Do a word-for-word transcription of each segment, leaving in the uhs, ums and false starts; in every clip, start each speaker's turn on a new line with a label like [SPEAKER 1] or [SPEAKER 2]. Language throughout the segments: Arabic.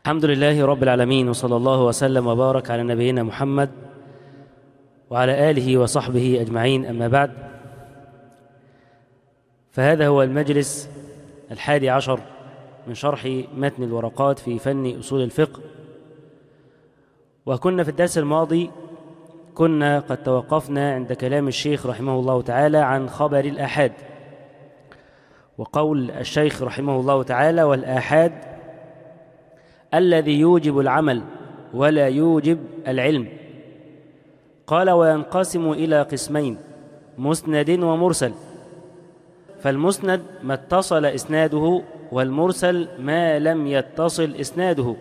[SPEAKER 1] الحمد لله رب العالمين، وصلى الله وسلم وبارك على نبينا محمد وعلى آله وصحبه أجمعين. أما بعد، فهذا هو المجلس الحادي عشر من شرح متن الورقات في فن أصول الفقه. وكنا في الدرس الماضي كنا قد توقفنا عند كلام الشيخ رحمه الله تعالى عن خبر الآحاد، وقول الشيخ رحمه الله تعالى: والآحاد الذي يوجب العمل ولا يوجب العلم. قال: وينقسم إلى قسمين: مسند ومرسل. فالمسند ما اتصل إسناده، والمرسل ما لم يتصل إسناده.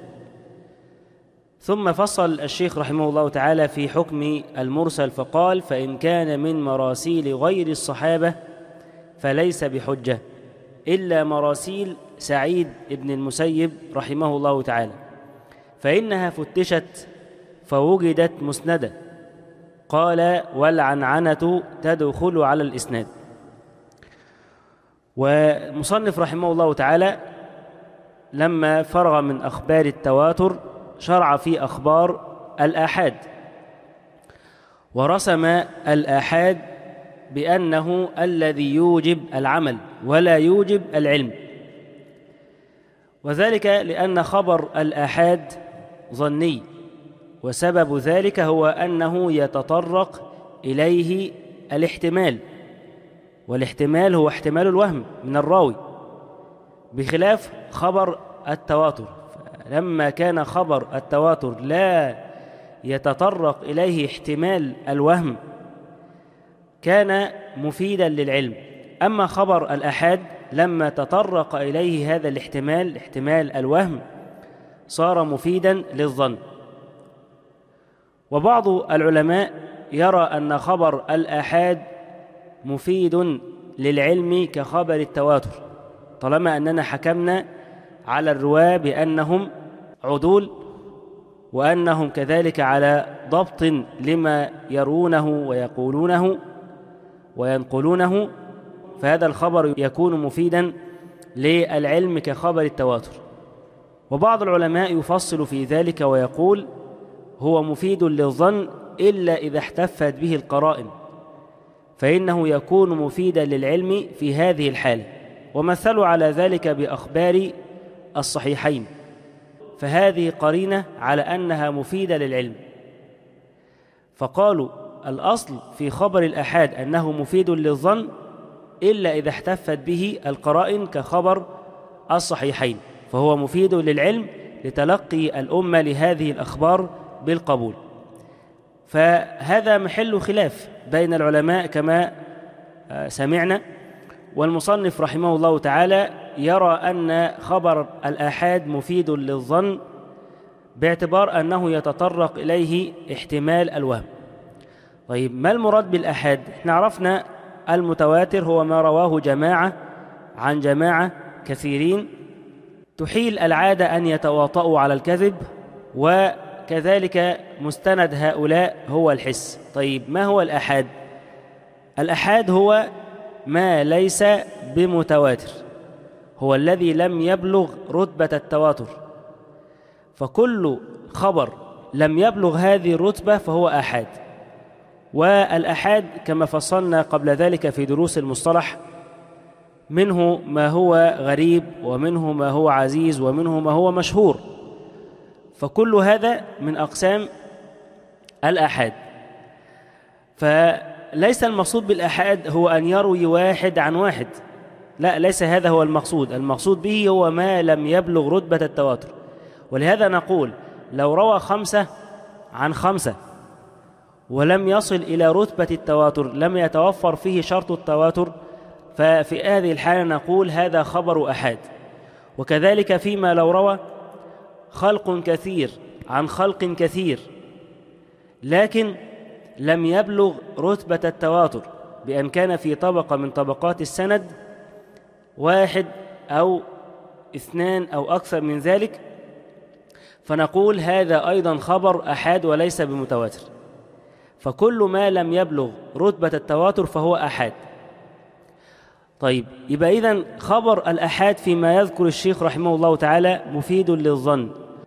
[SPEAKER 1] ثم فصل الشيخ رحمه الله تعالى في حكم المرسل فقال: فإن كان من مراسيل غير الصحابة فليس بحجة إلا مراسيل سعيد بن المسيب رحمه الله تعالى، فإنها فتشت فوجدت مسندة. قال: والعنعنة تدخل على الإسناد. والمصنف رحمه الله تعالى لما فرغ من أخبار التواتر شرع في أخبار الآحاد، ورسم الآحاد بأنه الذي يوجب العمل ولا يوجب العلم، وذلك لأن خبر الآحاد ظني، وسبب ذلك هو أنه يتطرق إليه الاحتمال، والاحتمال هو احتمال الوهم من الراوي، بخلاف خبر التواتر. لما كان خبر التواتر لا يتطرق إليه احتمال الوهم كان مفيدا للعلم، أما خبر الآحاد لما تطرق إليه هذا الاحتمال احتمال الوهم صار مفيدا للظن. وبعض العلماء يرى أن خبر الآحاد مفيد للعلم كخبر التواتر، طالما أننا حكمنا على الرواة بأنهم عدول، وأنهم كذلك على ضبط لما يرونه ويقولونه وينقلونه، فهذا الخبر يكون مفيدا للعلم كخبر التواتر. وبعض العلماء يفصل في ذلك ويقول: هو مفيد للظن إلا إذا احتفت به القرائن، فإنه يكون مفيدا للعلم في هذه الحالة. ومثلوا على ذلك بأخبار الصحيحين، فهذه قرينة على أنها مفيدة للعلم، فقالوا الأصل في خبر الآحاد أنه مفيد للظن إلا إذا احتفت به القرائن كخبر الصحيحين، فهو مفيد للعلم لتلقي الأمة لهذه الأخبار بالقبول. فهذا محل خلاف بين العلماء كما سمعنا. والمصنف رحمه الله تعالى يرى أن خبر الآحاد مفيد للظن باعتبار أنه يتطرق إليه احتمال الوهم. طيب، ما المراد بالآحاد؟ احنا عرفنا المتواتر هو ما رواه جماعة عن جماعة كثيرين تحيل العادة أن يتواطؤوا على الكذب، وكذلك مستند هؤلاء هو الحس. طيب، ما هو الآحاد؟ الآحاد هو ما ليس بمتواتر، هو الذي لم يبلغ رتبة التواتر، فكل خبر لم يبلغ هذه الرتبة فهو آحاد. والآحاد كما فصلنا قبل ذلك في دروس المصطلح منه ما هو غريب، ومنه ما هو عزيز، ومنه ما هو مشهور، فكل هذا من أقسام الآحاد. فليس المقصود بالآحاد هو أن يروي واحد عن واحد، لا، ليس هذا هو المقصود. المقصود به هو ما لم يبلغ رتبة التواتر. ولهذا نقول لو روى خمسة عن خمسة ولم يصل إلى رتبة التواتر، لم يتوفر فيه شرط التواتر، ففي هذه الحالة نقول هذا خبر آحاد. وكذلك فيما لو روى خلق كثير عن خلق كثير لكن لم يبلغ رتبة التواتر، بأن كان في طبقة من طبقات السند واحد أو اثنان أو أكثر من ذلك، فنقول هذا أيضا خبر آحاد وليس بمتواتر. فكل ما لم يبلغ رتبة التواتر فهو آحاد. طيب، يبقى إذن خبر الآحاد فيما يذكر الشيخ رحمه الله تعالى مفيد للظن،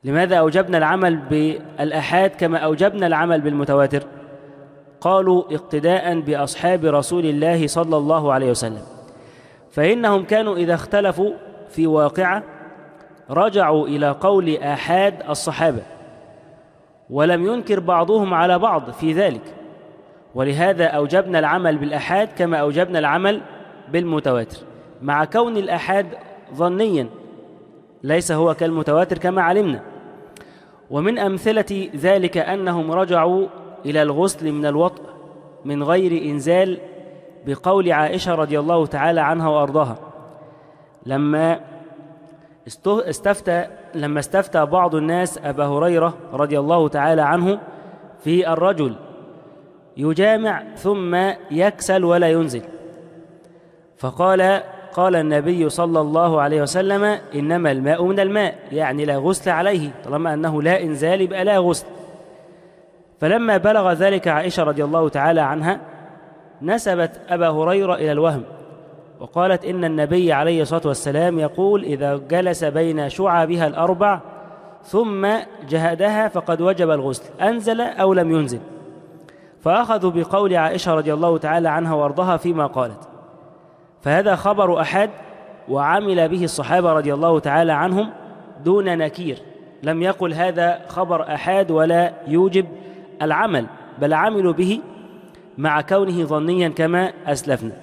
[SPEAKER 1] لماذا أوجبنا العمل بالآحاد كما أوجبنا العمل بالمتواتر؟ قالوا اقتداء بأصحاب رسول الله صلى الله عليه وسلم، فإنهم كانوا إذا اختلفوا في واقعة رجعوا إلى قول آحاد الصحابة، ولم ينكر بعضهم على بعض في ذلك، ولهذا أوجبنا العمل بالآحاد كما أوجبنا العمل بالمتواتر، مع كون الآحاد ظنيا ليس هو كالمتواتر كما علمنا. ومن أمثلة ذلك أنهم رجعوا إلى الغسل من الوطء من غير إنزال بقول عائشة رضي الله تعالى عنها وأرضاها لما استفتى لما استفتى بعض الناس أبا هريرة رضي الله تعالى عنه في الرجل يجامع ثم يكسل ولا ينزل، فقال قال النبي صلى الله عليه وسلم إنما الماء من الماء، يعني لا غسل عليه، طالما أنه لا إنزال يبقى لا غسل. فلما بلغ ذلك عائشة رضي الله تعالى عنها نسبت أبا هريرة إلى الوهم، وقالت إن النبي عليه الصلاة والسلام يقول إذا جلس بين شعبها الأربع ثم جهدها فقد وجب الغسل أنزل أو لم ينزل، فأخذوا بقول عائشة رضي الله تعالى عنها وارضها فيما قالت. فهذا خبر أحد وعمل به الصحابة رضي الله تعالى عنهم دون نكير، لم يقل هذا خبر أحد ولا يوجب العمل، بل عملوا به مع كونه ظنيا كما أسلفنا.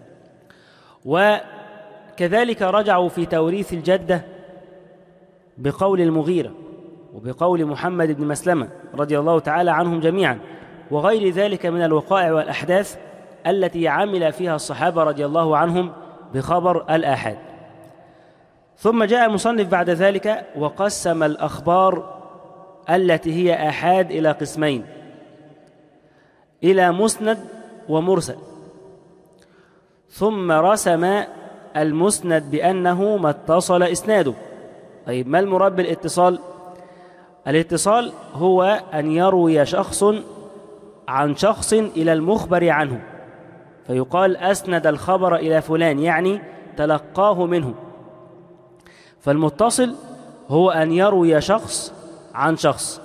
[SPEAKER 1] وكذلك رجعوا في توريث الجدة بقول المغيرة وبقول محمد بن مسلمة رضي الله تعالى عنهم جميعا، وغير ذلك من الوقائع والأحداث التي عمل فيها الصحابة رضي الله عنهم بخبر الآحاد. ثم جاء المصنف بعد ذلك وقسم الأخبار التي هي آحاد إلى قسمين، إلى مسند ومرسل، ثم رسم المسند بأنه ما اتصل إسناده. طيب ما المراد بالاتصال؟ الاتصال هو أن يروي شخص عن شخص إلى المخبر عنه، فيقال أسند الخبر إلى فلان، يعني تلقاه منه. فالمتصل هو أن يروي شخص عن شخص.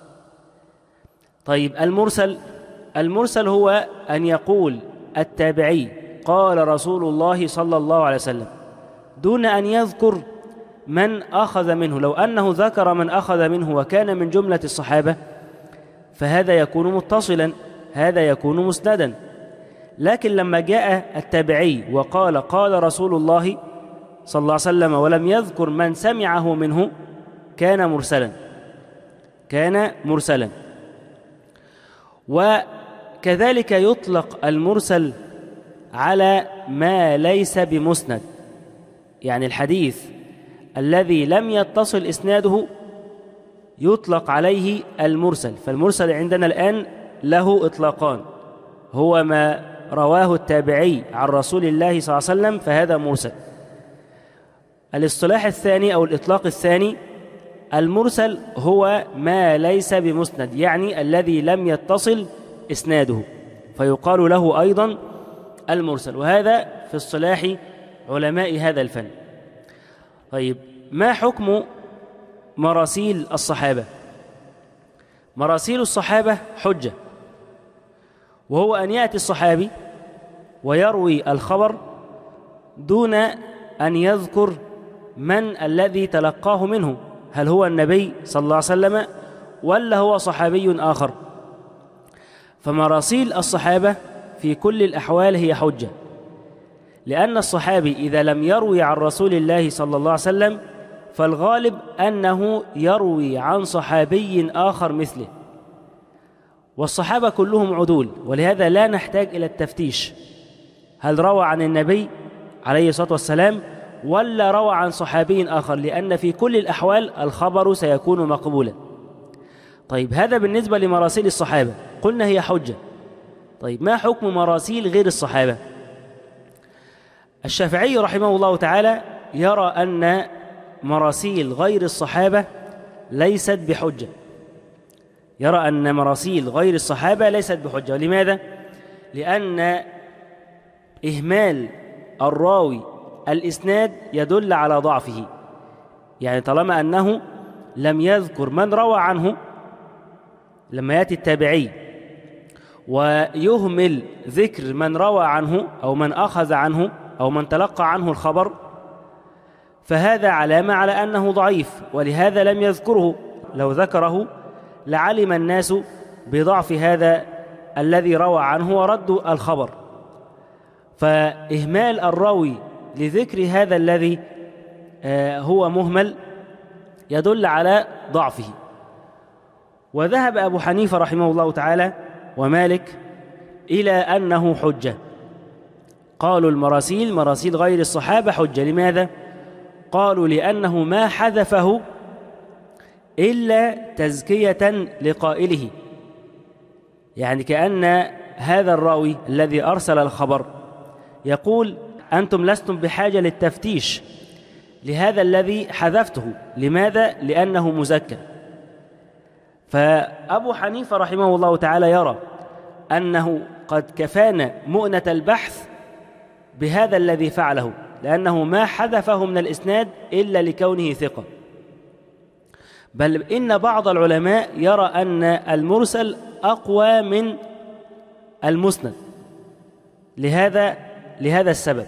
[SPEAKER 1] طيب المرسل المرسل هو أن يقول التابعي قال رسول الله صلى الله عليه وسلم دون أن يذكر من أخذ منه. لو أنه ذكر من أخذ منه وكان من جملة الصحابة فهذا يكون متصلا، هذا يكون مسندا. لكن لما جاء التابعي وقال قال رسول الله صلى الله عليه وسلم ولم يذكر من سمعه منه كان مرسلا كان مرسلا وكذلك يطلق المرسل على ما ليس بمسند، يعني الحديث الذي لم يتصل إسناده يطلق عليه المرسل. فالمرسل عندنا الآن له إطلاقان، هو ما رواه التابعي عن رسول الله صلى الله عليه وسلم فهذا مرسل. الاصطلاح الثاني أو الإطلاق الثاني المرسل هو ما ليس بمسند، يعني الذي لم يتصل إسناده فيقال له أيضا المرسل، وهذا في اصطلاح علماء هذا الفن. طيب ما حكم مراسيل الصحابة؟ مراسيل الصحابة حجة، وهو أن يأتي الصحابي ويروي الخبر دون أن يذكر من الذي تلقاه منه، هل هو النبي صلى الله عليه وسلم ولا هو صحابي آخر. فمراسيل الصحابة في كل الأحوال هي حجة، لأن الصحابي إذا لم يروي عن رسول الله صلى الله عليه وسلم فالغالب أنه يروي عن صحابي آخر مثله، والصحابة كلهم عدول، ولهذا لا نحتاج إلى التفتيش هل روى عن النبي عليه الصلاة والسلام ولا روى عن صحابي آخر، لأن في كل الأحوال الخبر سيكون مقبولا. طيب هذا بالنسبة لمراسيل الصحابة، قلنا هي حجة. طيب ما حكم مراسيل غير الصحابة؟ الشافعي رحمه الله تعالى يرى أن مراسيل غير الصحابة ليست بحجة، يرى أن مراسيل غير الصحابة ليست بحجة. لماذا؟ لأن إهمال الراوي الإسناد يدل على ضعفه، يعني طالما أنه لم يذكر من روى عنه، لما يأتي التابعي ويهمل ذكر من روى عنه أو من أخذ عنه أو من تلقى عنه الخبر، فهذا علامة على أنه ضعيف، ولهذا لم يذكره. لو ذكره لعلم الناس بضعف هذا الذي روى عنه وردوا الخبر. فإهمال الراوي لذكر هذا الذي هو مهمل يدل على ضعفه. وذهب أبو حنيفة رحمه الله تعالى ومالك إلى أنه حجة. قالوا المراسيل، مراسيل غير الصحابة، حجة. لماذا؟ قالوا لأنه ما حذفه إلا تزكية لقائله، يعني كأن هذا الراوي الذي أرسل الخبر يقول أنتم لستم بحاجة للتفتيش لهذا الذي حذفته. لماذا؟ لأنه مزكى. فأبو حنيفة رحمه الله تعالى يرى أنه قد كفانا مؤنة البحث بهذا الذي فعله، لأنه ما حذفه من الإسناد إلا لكونه ثقة. بل إن بعض العلماء يرى أن المرسل أقوى من المسند لهذا لهذا السبب.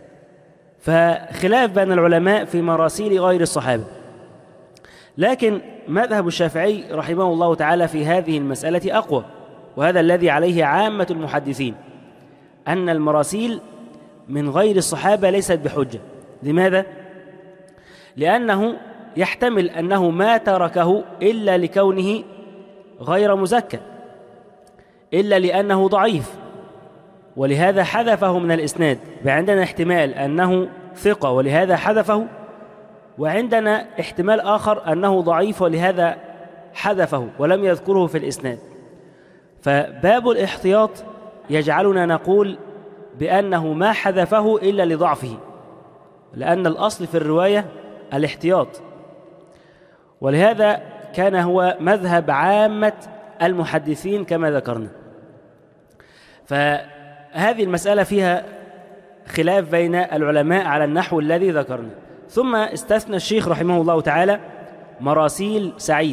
[SPEAKER 1] فخلاف بين العلماء في مراسيل غير الصحابة. لكن مذهب الشافعي رحمه الله تعالى في هذه المسألة أقوى، وهذا الذي عليه عامة المحدثين، أن المراسيل من غير الصحابة ليست بحجة. لماذا؟ لأنه يحتمل أنه ما تركه إلا لكونه غير مزكى، إلا لأنه ضعيف، ولهذا حذفه من الإسناد. فعندنا احتمال أنه ثقة ولهذا حذفه، وعندنا احتمال آخر أنه ضعيف ولهذا حذفه ولم يذكره في الإسناد. فباب الاحتياط يجعلنا نقول بأنه ما حذفه إلا لضعفه، لأن الأصل في الرواية الاحتياط. ولهذا كان هو مذهب عامة المحدثين كما ذكرنا. فهذه المسألة فيها خلاف بين العلماء على النحو الذي ذكرنا. ثم استثنى الشيخ رحمه الله تعالى مراسيل سعيد،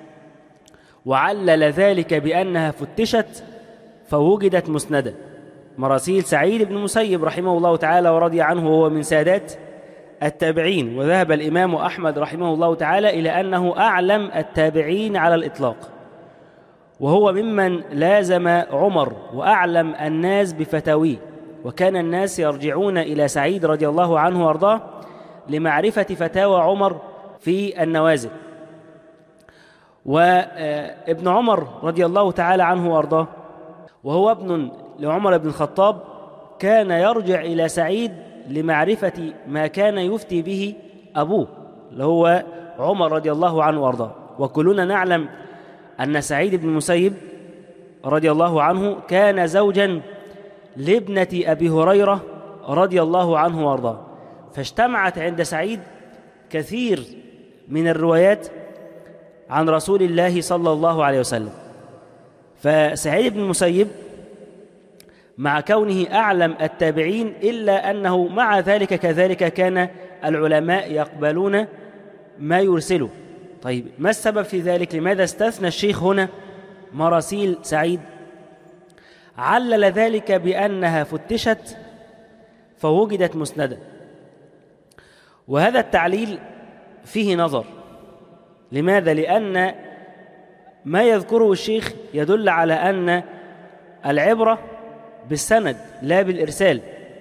[SPEAKER 1] وعلل ذلك بأنها فتشت فوجدت مسندة. مراسيل سعيد بن مسيب رحمه الله تعالى ورضي عنه، وهو من سادات التابعين. وذهب الإمام أحمد رحمه الله تعالى إلى أنه أعلم التابعين على الإطلاق، وهو ممن لازم عمر وأعلم الناس بفتاويه. وكان الناس يرجعون إلى سعيد رضي الله عنه وارضاه لمعرفة فتاوى عمر في النوازل. وابن عمر رضي الله تعالى عنه وارضاه وهو ابن لعمر بن الخطاب كان يرجع إلى سعيد لمعرفة ما كان يفتي به أبوه اللي هو عمر رضي الله عنه وارضاه. وكلنا نعلم أن سعيد بن المسيب رضي الله عنه كان زوجا لابنة أبي هريرة رضي الله عنه وارضاه، فاجتمعت عند سعيد كثير من الروايات عن رسول الله صلى الله عليه وسلم. فسعيد بن المسيب مع كونه أعلم التابعين إلا أنه مع ذلك كذلك كان العلماء يقبلون ما يرسله. طيب ما السبب في ذلك؟ لماذا استثنى الشيخ هنا مراسيل سعيد؟ علل ذلك بأنها فتشت فوجدت مسندة. وهذا التعليل فيه نظر. لماذا؟ لأن ما يذكره الشيخ يدل على أن العبرة بالسند لا بالإرسال،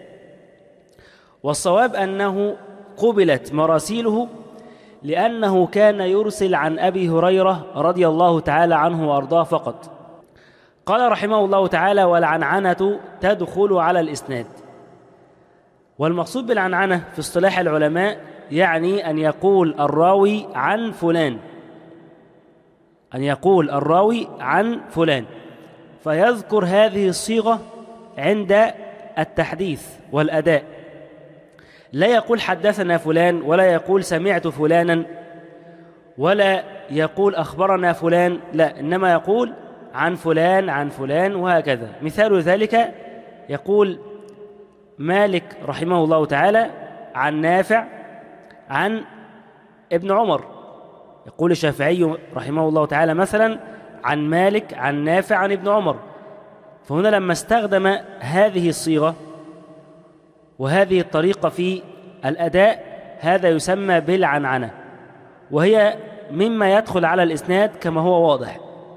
[SPEAKER 1] والصواب أنه قبلت مراسيله لأنه كان يرسل عن أبي هريرة رضي الله تعالى عنه وأرضاه فقط. قال رحمه الله تعالى: والعنعنة تدخل على الإسناد. والمقصود بالعنعنة في اصطلاح العلماء يعني أن يقول الراوي عن فلان، أن يقول الراوي عن فلان، فيذكر هذه الصيغة عند التحديث والأداء، لا يقول حدثنا فلان، ولا يقول سمعت فلانا، ولا يقول أخبرنا فلان، لا، إنما يقول عن فلان عن فلان وهكذا. مثال ذلك يقول مالك رحمه الله تعالى عن نافع عن ابن عمر، يقول الشافعي رحمه الله تعالى مثلا عن مالك عن نافع عن ابن عمر، فهنا لما استخدم هذه الصيغة وهذه الطريقة في الأداء هذا يسمى بالعنعنة، وهي مما يدخل على الإسناد كما هو واضح.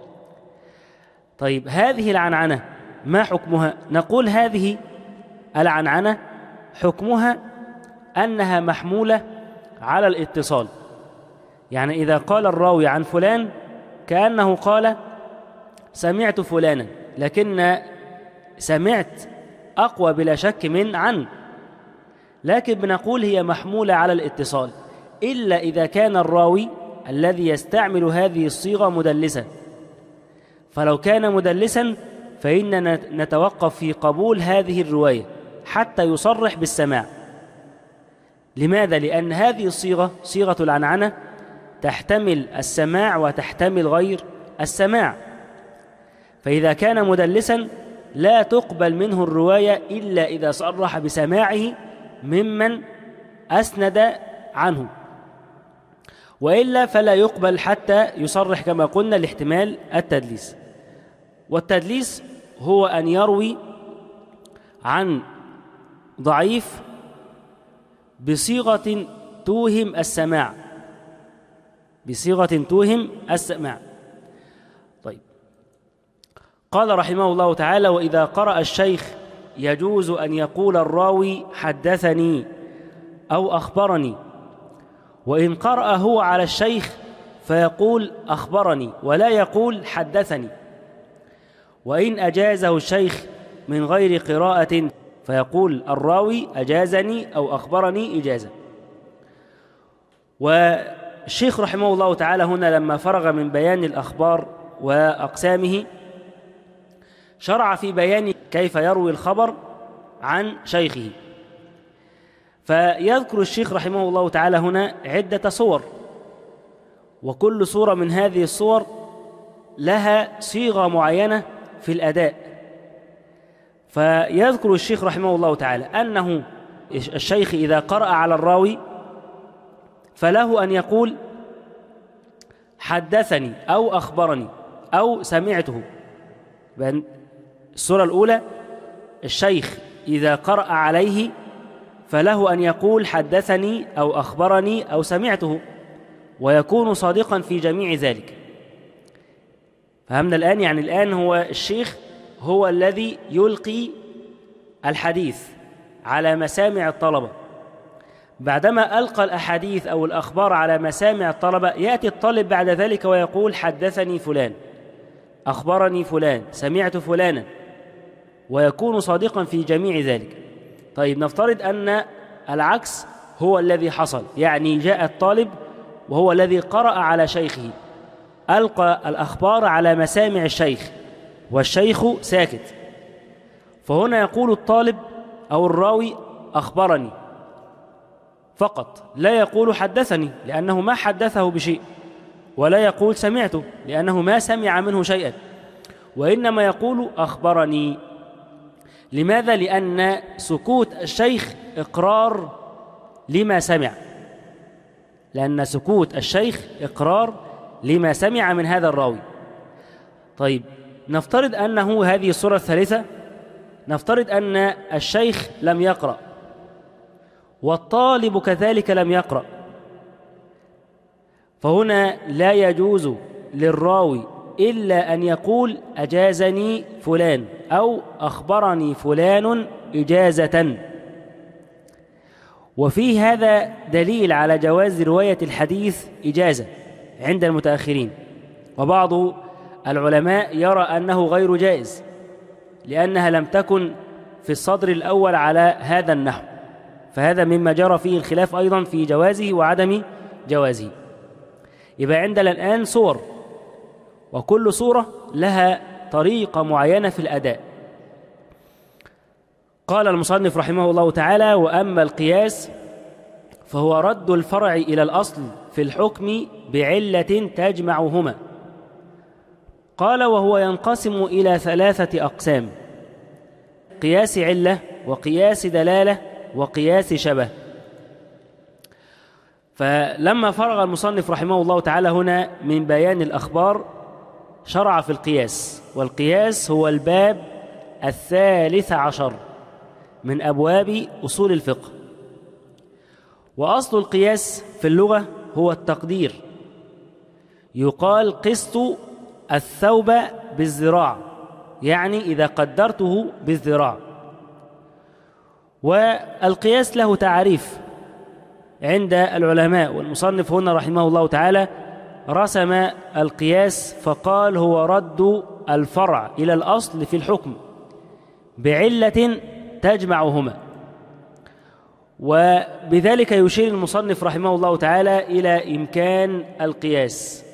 [SPEAKER 1] طيب هذه العنعنة ما حكمها؟ نقول هذه العنعنة حكمها أنها محمولة على الاتصال، يعني إذا قال الراوي عن فلان كأنه قال سمعت فلانا، لكن سمعت أقوى بلا شك من عن، لكن بنقول هي محمولة على الاتصال إلا إذا كان الراوي الذي يستعمل هذه الصيغة مدلسا، فلو كان مدلسا فإننا نتوقف في قبول هذه الرواية حتى يصرح بالسماع. لماذا؟ لأن هذه الصيغة صيغة العنعنة تحتمل السماع وتحتمل غير السماع، فإذا كان مدلسا لا تقبل منه الرواية إلا إذا صرح بسماعه ممن أسند عنه، وإلا فلا يقبل حتى يصرح كما قلنا لاحتمال التدليس. والتدليس هو أن يروي عن ضعيف بصيغة توهم السماع، بصيغة توهم السماع. طيب قال رحمه الله تعالى: وإذا قرأ الشيخ يجوز أن يقول الراوي حدثني أو أخبرني، وإن قرأ هو على الشيخ فيقول أخبرني ولا يقول حدثني، وإن أجازه الشيخ من غير قراءة فيقول الراوي أجازني أو أخبرني إجازة. والشيخ رحمه الله تعالى هنا لما فرغ من بيان الأخبار وأقسامه شرع في بيان كيف يروي الخبر عن شيخه، فيذكر الشيخ رحمه الله تعالى هنا عدة صور، وكل صورة من هذه الصور لها صيغة معينة في الأداء. فيذكر الشيخ رحمه الله تعالى أنه الشيخ إذا قرأ على الراوي فله أن يقول حدثني أو أخبرني أو سمعته. الصورة الأولى الشيخ إذا قرأ عليه فله أن يقول حدثني أو أخبرني أو سمعته، ويكون صادقا في جميع ذلك. فهمنا الآن؟ يعني الآن هو الشيخ هو الذي يلقي الحديث على مسامع الطلبة، بعدما ألقى الأحاديث أو الأخبار على مسامع الطلبة يأتي الطالب بعد ذلك ويقول حدثني فلان، أخبرني فلان، سمعت فلانا، ويكون صادقا في جميع ذلك. طيب نفترض أن العكس هو الذي حصل، يعني جاء الطالب وهو الذي قرأ على شيخه، ألقى الأخبار على مسامع الشيخ والشيخ ساكت، فهنا يقول الطالب أو الراوي أخبرني فقط، لا يقول حدثني لأنه ما حدثه بشيء، ولا يقول سمعته لأنه ما سمع منه شيئا، وإنما يقول أخبرني. لماذا؟ لأن سكوت الشيخ إقرار لما سمع، لأن سكوت الشيخ إقرار لما سمع من هذا الراوي. طيب نفترض أنه هذه الصورة الثالثة، نفترض أن الشيخ لم يقرأ والطالب كذلك لم يقرأ، فهنا لا يجوز للراوي إلا أن يقول أجازني فلان أو أخبرني فلان إجازة. وفي هذا دليل على جواز رواية الحديث إجازة عند المتأخرين، وبعض العلماء يرى أنه غير جائز لأنها لم تكن في الصدر الأول على هذا النحو، فهذا مما جرى فيه الخلاف أيضا في جوازه وعدم جوازه. يبقى عندنا الآن صور، وكل صورة لها طريقة معينة في الأداء. قال المصنف رحمه الله تعالى: وأما القياس فهو رد الفرع إلى الأصل في الحكم بعلة تجمعهما. قال: وهو ينقسم إلى ثلاثة أقسام: قياس علة، وقياس دلالة، وقياس شبه. فلما فرغ المصنف رحمه الله تعالى هنا من بيان الأخبار شرع في القياس، والقياس هو الباب الثالث عشر من أبواب أصول الفقه. وأصل القياس في اللغة هو التقدير، يقال قست الثوب بالذراع، يعني إذا قدرته بالذراع. والقياس له تعريف عند العلماء، والمصنف هنا رحمه الله تعالى رسم القياس فقال هو رد الفرع إلى الأصل في الحكم بعلة تجمعهما. وبذلك يشير المصنف رحمه الله تعالى إلى إمكان القياس،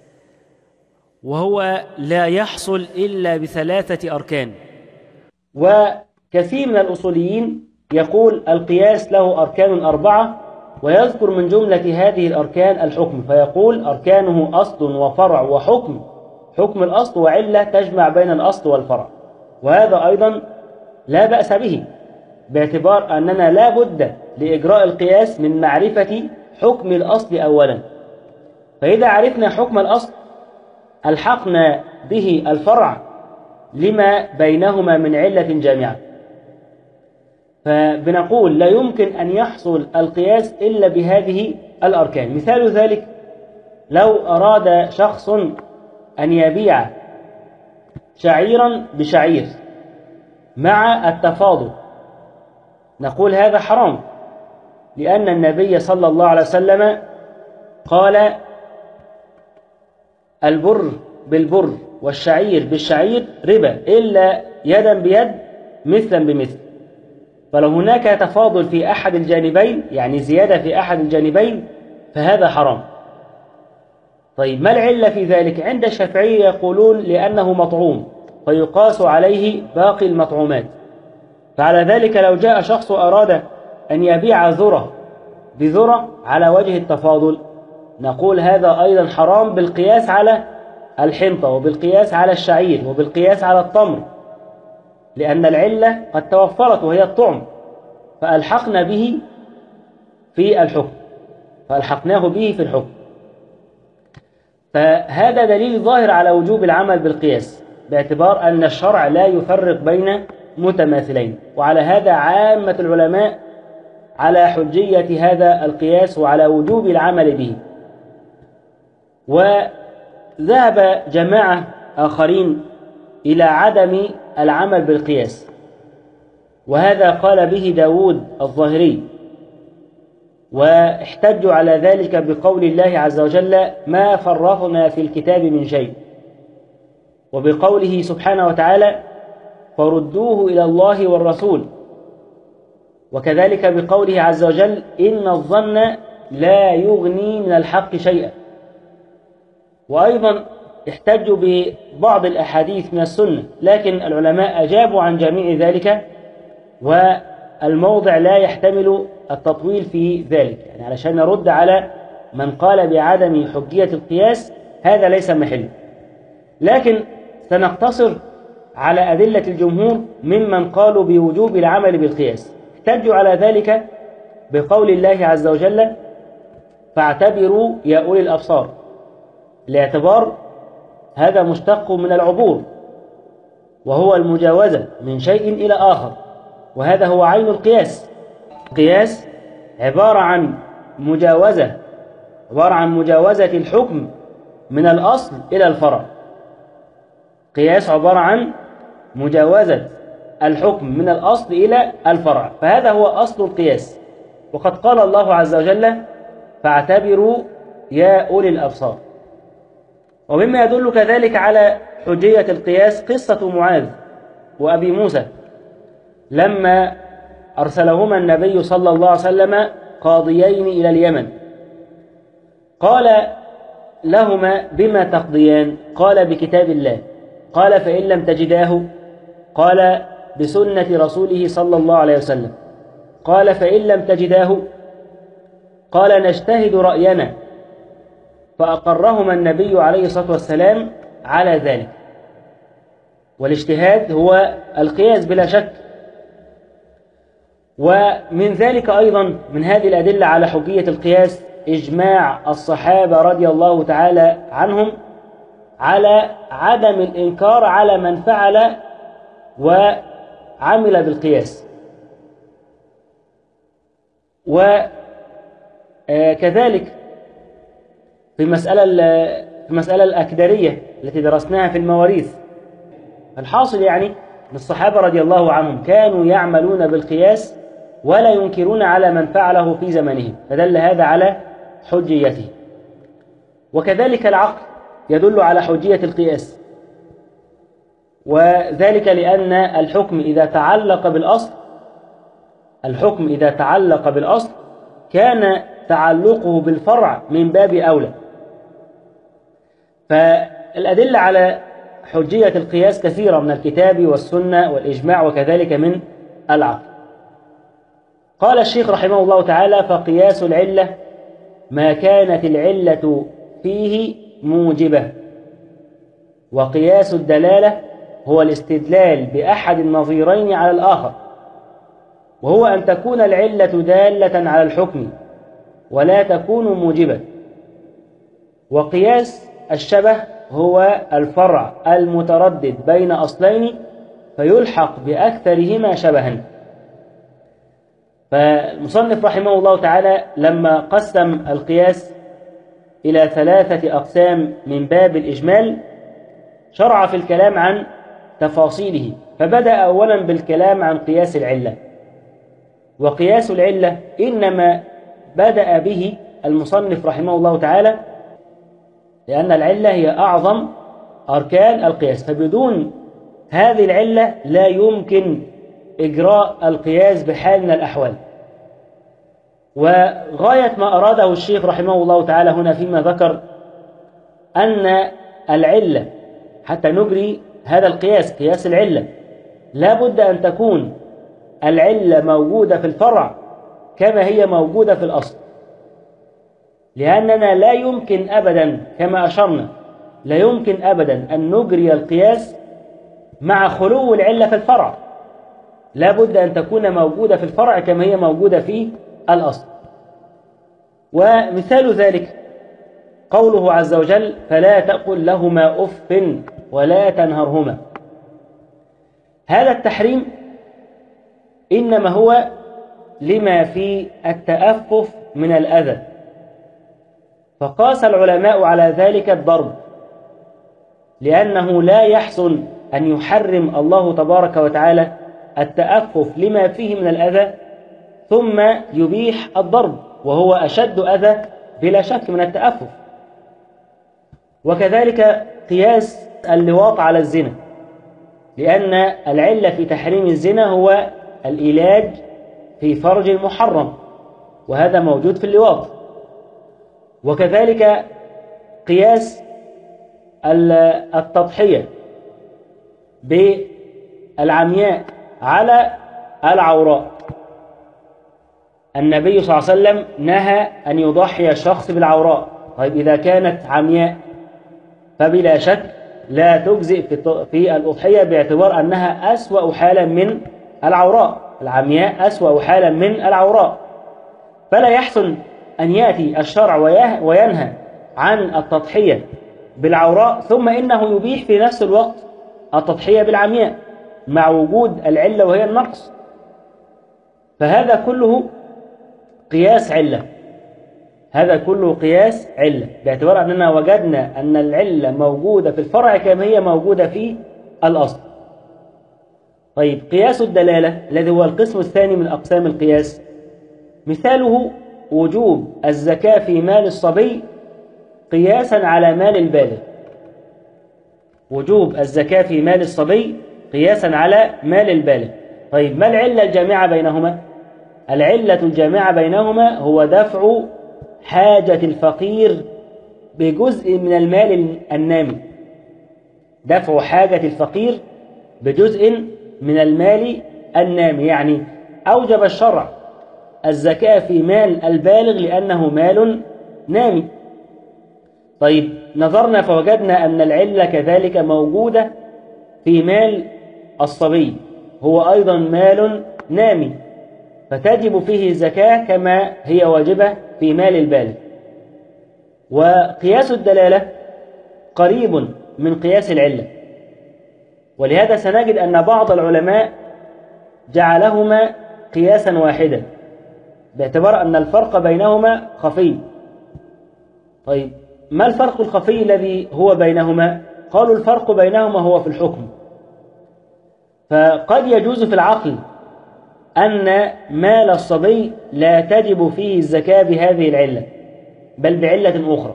[SPEAKER 1] وهو لا يحصل إلا بثلاثة أركان. وكثير من الأصوليين يقول القياس له أركان أربعة، ويذكر من جملة هذه الأركان الحكم، فيقول أركانه أصل وفرع وحكم، حكم الأصل وعلة تجمع بين الأصل والفرع. وهذا أيضا لا بأس به، باعتبار أننا لا بد لإجراء القياس من معرفة حكم الأصل أولا، فإذا عرفنا حكم الأصل ألحقنا به الفرع لما بينهما من علة جامعة. فبنقول لا يمكن أن يحصل القياس إلا بهذه الأركان. مثال ذلك لو أراد شخص أن يبيع شعيرا بشعير مع التفاضل، نقول هذا حرام، لأن النبي صلى الله عليه وسلم قال البر بالبر والشعير بالشعير ربا إلا يدا بيد مثلا بمثل. فلو هناك تفاضل في أحد الجانبين، يعني زيادة في أحد الجانبين، فهذا حرام. طيب ما العلة في ذلك؟ عند الشافعية يقولون لأنه مطعوم فيقاس عليه باقي المطعومات. فعلى ذلك لو جاء شخص أراد أن يبيع ذرة بذرة على وجه التفاضل، نقول هذا أيضا حرام بالقياس على الحنطة وبالقياس على الشعير وبالقياس على التمر، لأن العلة قد توفرت وهي الطعم، فألحقنا به في الحكم فألحقناه به في الحكم. فهذا دليل ظاهر على وجوب العمل بالقياس، باعتبار أن الشرع لا يفرق بين متماثلين. وعلى هذا عامة العلماء على حجية هذا القياس وعلى وجوب العمل به. وذهب جماعة آخرين إلى عدم العمل بالقياس، وهذا قال به داود الظاهري، واحتجوا على ذلك بقول الله عز وجل ما فرطنا في الكتاب من شيء، وبقوله سبحانه وتعالى فردوه إلى الله والرسول، وكذلك بقوله عز وجل إن الظن لا يغني من الحق شيئا. وأيضا احتجوا ببعض الأحاديث من السنة، لكن العلماء أجابوا عن جميع ذلك، والموضع لا يحتمل التطويل في ذلك، يعني علشان نرد على من قال بعدم حجية القياس هذا ليس محل. لكن سنقتصر على أدلة الجمهور ممن قالوا بوجوب العمل بالقياس. احتجوا على ذلك بقول الله عز وجل فاعتبروا يا أولي الأبصار. الاعتبار هذا مشتق من العبور، وهو المجاوزة من شيء إلى آخر، وهذا هو عين القياس. القياس عبارة عن مجاوزة عبارة عن مجاوزة الحكم من الأصل إلى الفرع. قياس عبارة عن مجاوزة الحكم من الأصل إلى الفرع، فهذا هو أصل القياس. وقد قال الله عز وجل فاعتبروا يا أولي الأبصار. ومما يدل كذلك على حجية القياس قصة معاذ وأبي موسى لما أرسلهما النبي صلى الله عليه وسلم قاضيين إلى اليمن، قال لهما بما تقضيان؟ قال بكتاب الله. قال فإن لم تجداه؟ قال بسنة رسوله صلى الله عليه وسلم. قال فإن لم تجداه؟ قال نجتهد رأينا. فأقرهما النبي عليه الصلاة والسلام على ذلك. والاجتهاد هو القياس بلا شك. ومن ذلك أيضا من هذه الأدلة على حجية القياس إجماع الصحابة رضي الله تعالى عنهم على عدم الإنكار على من فعل وعمل بالقياس. وكذلك في المسألة في المسألة الأكدرية التي درسناها في المواريث، الحاصل يعني أن الصحابة رضي الله عنهم كانوا يعملون بالقياس ولا ينكرون على من فعله في زمنهم، فدل هذا على حجيته. وكذلك العقل يدل على حجية القياس، وذلك لأن الحكم إذا تعلق بالأصل الحكم إذا تعلق بالأصل كان تعلقه بالفرع من باب أولى. فالأدلة على حجية القياس كثيرة من الكتاب والسنة والإجماع وكذلك من العقل. قال الشيخ رحمه الله تعالى: فقياس العلة ما كانت العلة فيه موجبة، وقياس الدلالة هو الاستدلال بأحد النظيرين على الآخر، وهو أن تكون العلة دالة على الحكم ولا تكون موجبة. وقياس الشبه هو الفرع المتردد بين أصلين فيلحق بأكثرهما شبها. فالمصنف رحمه الله تعالى لما قسم القياس إلى ثلاثة أقسام من باب الإجمال شرع في الكلام عن تفاصيله، فبدأ أولا بالكلام عن قياس العلة. وقياس العلة إنما بدأ به المصنف رحمه الله تعالى لأن العلة هي أعظم أركان القياس، فبدون هذه العلة لا يمكن إجراء القياس بحال من الأحوال. وغاية ما أراده الشيخ رحمه الله تعالى هنا فيما ذكر أن العلة حتى نجري هذا القياس قياس العلة لا بد أن تكون العلة موجودة في الفرع كما هي موجودة في الأصل، لأننا لا يمكن أبدا كما أشرنا لا يمكن أبدا أن نجري القياس مع خلو العلة في الفرع، لا بد أن تكون موجودة في الفرع كما هي موجودة في الأصل. ومثال ذلك قوله عز وجل: فلا تقل لهما أف ولا تنهرهما. هذا التحريم إنما هو لما في التأفف من الأذى، فقاس العلماء على ذلك الضرب، لأنه لا يحسن أن يحرم الله تبارك وتعالى التأفف لما فيه من الأذى ثم يبيح الضرب، وهو أشد أذى بلا شك من التأفف. وكذلك قياس اللواط على الزنا، لأن العلة في تحريم الزنا هو الإيلاج في فرج محرم، وهذا موجود في اللواط. وكذلك قياس التضحية بالعمياء على العوراء، النبي صلى الله عليه وسلم نهى أن يضحي الشخص بالعوراء. طيب إذا كانت عمياء فبلا شك لا تجزئ في الأضحية باعتبار أنها أسوأ حالا من العوراء، العمياء أسوأ حالا من العوراء، فلا يحسن أن يأتي الشرع وينهى عن التضحية بالعوراء ثم إنه يبيح في نفس الوقت التضحية بالعمياء مع وجود العلة وهي النقص. فهذا كله قياس علة، هذا كله قياس علة باعتبار أننا وجدنا أن العلة موجودة في الفرع كما هي موجودة في الأصل. طيب قياس الدلالة الذي هو القسم الثاني من أقسام القياس، مثاله وجوب الزكاة في مال الصبي قياسا على مال البالغ. وجوب الزكاة في مال الصبي قياسا على مال البالغ. طيب ما العلة الجامعة بينهما؟ العلة الجامعة بينهما هو دفع حاجة الفقير بجزء من المال النامي، دفع حاجة الفقير بجزء من المال النامي، يعني أوجب الشرع الزكاة في مال البالغ لأنه مال نامي. طيب نظرنا فوجدنا أن العلة كذلك موجودة في مال الصبي، هو أيضا مال نامي، فتجب فيه الزكاة كما هي واجبة في مال البالغ. وقياس الدلالة قريب من قياس العلة، ولهذا سنجد أن بعض العلماء جعلهما قياسا واحدا باعتبار أن الفرق بينهما خفي. طيب ما الفرق الخفي الذي هو بينهما؟ قالوا الفرق بينهما هو في الحكم. فقد يجوز في العقل أن مال الصبي لا تجب فيه الزكاة بهذه العلة بل بعلة أخرى،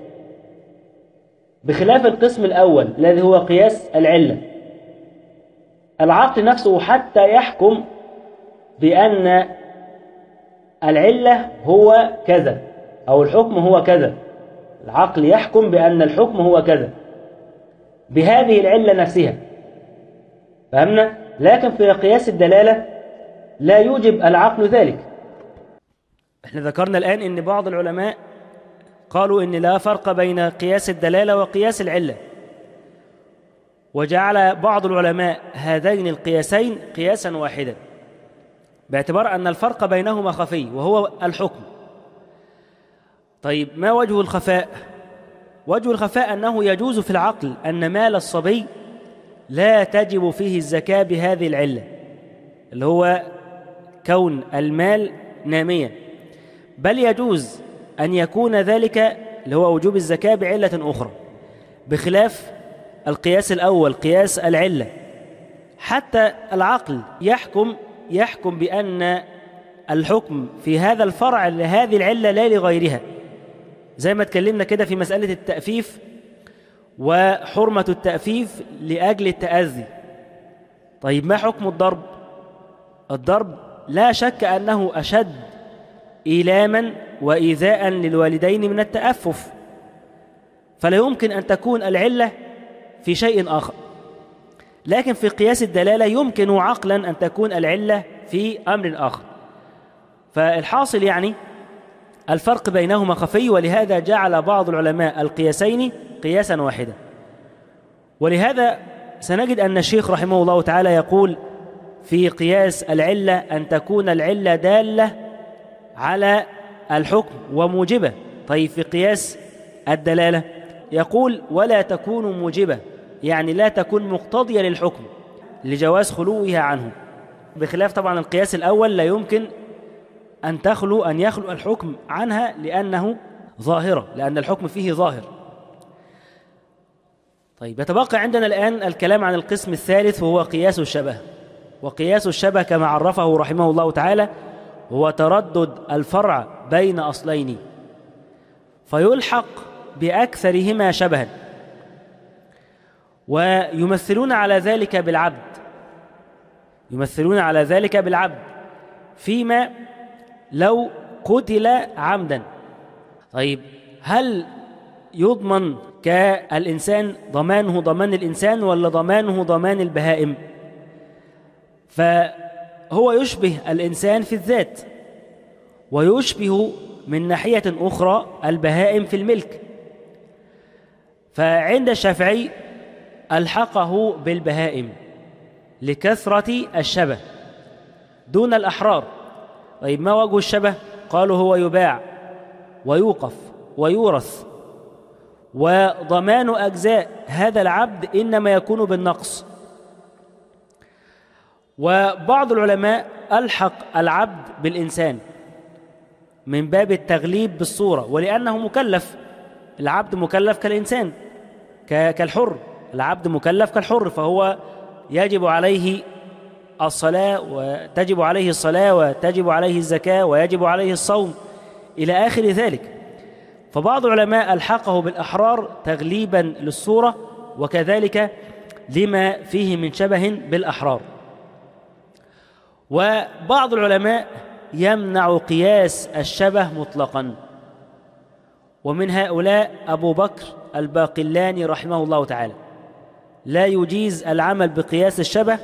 [SPEAKER 1] بخلاف القسم الأول الذي هو قياس العلة. العقل نفسه حتى يحكم بأن العلة هو كذا أو الحكم هو كذا، العقل يحكم بأن الحكم هو كذا بهذه العلة نفسها، فهمنا؟ لكن في قياس الدلالة لا يوجب العقل ذلك. احنا ذكرنا الآن أن بعض العلماء قالوا أن لا فرق بين قياس الدلالة وقياس العلة، وجعل بعض العلماء هذين القياسين قياسا واحدا باعتبار أن الفرق بينهما خفي وهو الحكم. طيب ما وجه الخفاء؟ وجه الخفاء أنه يجوز في العقل أن مال الصبي لا تجب فيه الزكاة بهذه العلة اللي هو كون المال ناميا، بل يجوز أن يكون ذلك اللي هو وجوب الزكاة بعلة أخرى، بخلاف القياس الأول قياس العلة. حتى العقل يحكم يحكم بأن الحكم في هذا الفرع لهذه العلة لا لغيرها، زي ما اتكلمنا كده في مسألة التأفيف وحرمة التأفيف لأجل التأذي. طيب ما حكم الضرب؟ الضرب لا شك أنه أشد إيلاما وإيذاء للوالدين من التأفف، فلا يمكن أن تكون العلة في شيء آخر. لكن في قياس الدلالة يمكن عقلا أن تكون العلة في أمر آخر. فالحاصل يعني الفرق بينهما خفي، ولهذا جعل بعض العلماء القياسين قياسا واحدا. ولهذا سنجد أن الشيخ رحمه الله تعالى يقول في قياس العلة أن تكون العلة دالة على الحكم وموجبة. طيب في قياس الدلالة يقول ولا تكون موجبة، يعني لا تكون مقتضية للحكم لجواز خلوها عنه، بخلاف طبعا القياس الأول لا يمكن أن تخلو أن يخلو الحكم عنها لأنه ظاهرة، لأن الحكم فيه ظاهر. طيب يتبقى عندنا الآن الكلام عن القسم الثالث وهو قياس الشبه. وقياس الشبه كما عرفه رحمه الله تعالى هو تردد الفرع بين أصلين فيلحق بأكثرهما شبها، ويمثلون على ذلك بالعبد يمثلون على ذلك بالعبد فيما لو قتل عمدا. طيب هل يضمن كالإنسان ضمانه ضمان الإنسان ولا ضمانه ضمان البهائم؟ فهو يشبه الإنسان في الذات، ويشبه من ناحية أخرى البهائم في الملك. فعند الشافعي ألحقه بالبهائم لكثرة الشبه دون الأحرار. طيب ما وجه الشبه؟ قالوا هو يباع ويوقف ويورث، وضمان أجزاء هذا العبد إنما يكون بالنقص. وبعض العلماء ألحق العبد بالإنسان من باب التغليب بالصورة، ولأنه مكلف، العبد مكلف كالإنسان كالحر، العبد مكلف كالحر، فهو يجب عليه الصلاة وتجب عليه الصلاة وتجب عليه الزكاة ويجب عليه الصوم إلى آخر ذلك. فبعض العلماء ألحقه بالأحرار تغليبا للصورة، وكذلك لما فيه من شبه بالأحرار. وبعض العلماء يمنع قياس الشبه مطلقا، ومن هؤلاء أبو بكر الباقلاني رحمه الله تعالى لا يجيز العمل بقياس الشبه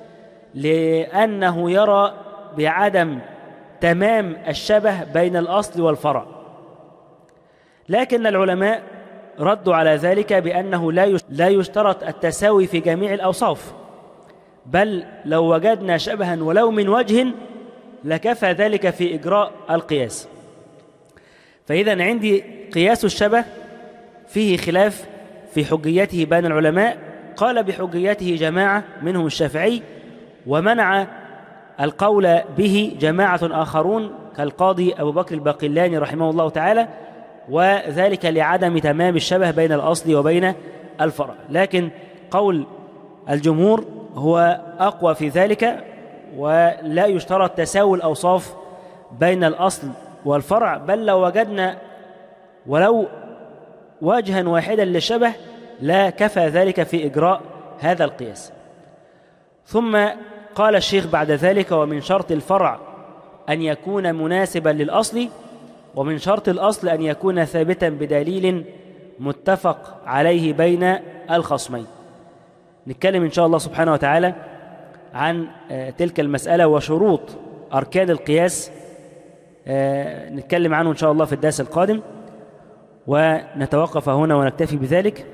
[SPEAKER 1] لأنه يرى بعدم تمام الشبه بين الأصل والفرع. لكن العلماء ردوا على ذلك بأنه لا يشترط التساوي في جميع الأوصاف، بل لو وجدنا شبها ولو من وجه لكفى ذلك في إجراء القياس. فإذا عندي قياس الشبه فيه خلاف في حجيته بين العلماء. قال بحجيته جماعة منهم الشافعي، ومنع القول به جماعة آخرون كالقاضي أبو بكر الباقلاني رحمه الله تعالى، وذلك لعدم تمام الشبه بين الأصل وبين الفرع. لكن قول الجمهور هو أقوى في ذلك، ولا يشترط تساوي الأوصاف بين الأصل والفرع، بل لو وجدنا ولو وجها واحدا للشبه لا كفى ذلك في إجراء هذا القياس. ثم قال الشيخ بعد ذلك: ومن شرط الفرع أن يكون مناسبا للأصل، ومن شرط الأصل أن يكون ثابتا بدليل متفق عليه بين الخصمين. نتكلم إن شاء الله سبحانه وتعالى عن تلك المسألة وشروط أركان القياس، نتكلم عنه إن شاء الله في الدرس القادم، ونتوقف هنا ونكتفي بذلك.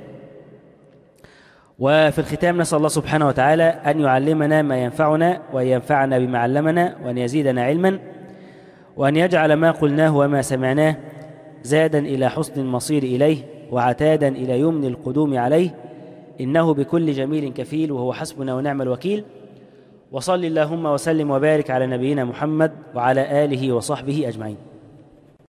[SPEAKER 1] وفي الختام نسأل الله سبحانه وتعالى أن يعلمنا ما ينفعنا، وأن ينفعنا بما علمنا، وأن يزيدنا علما، وأن يجعل ما قلناه وما سمعناه زادا إلى حسن المصير إليه، وعتادا إلى يمن القدوم عليه، إنه بكل جميل كفيل، وهو حسبنا ونعم الوكيل. وصل اللهم وسلم وبارك على نبينا محمد وعلى آله وصحبه أجمعين.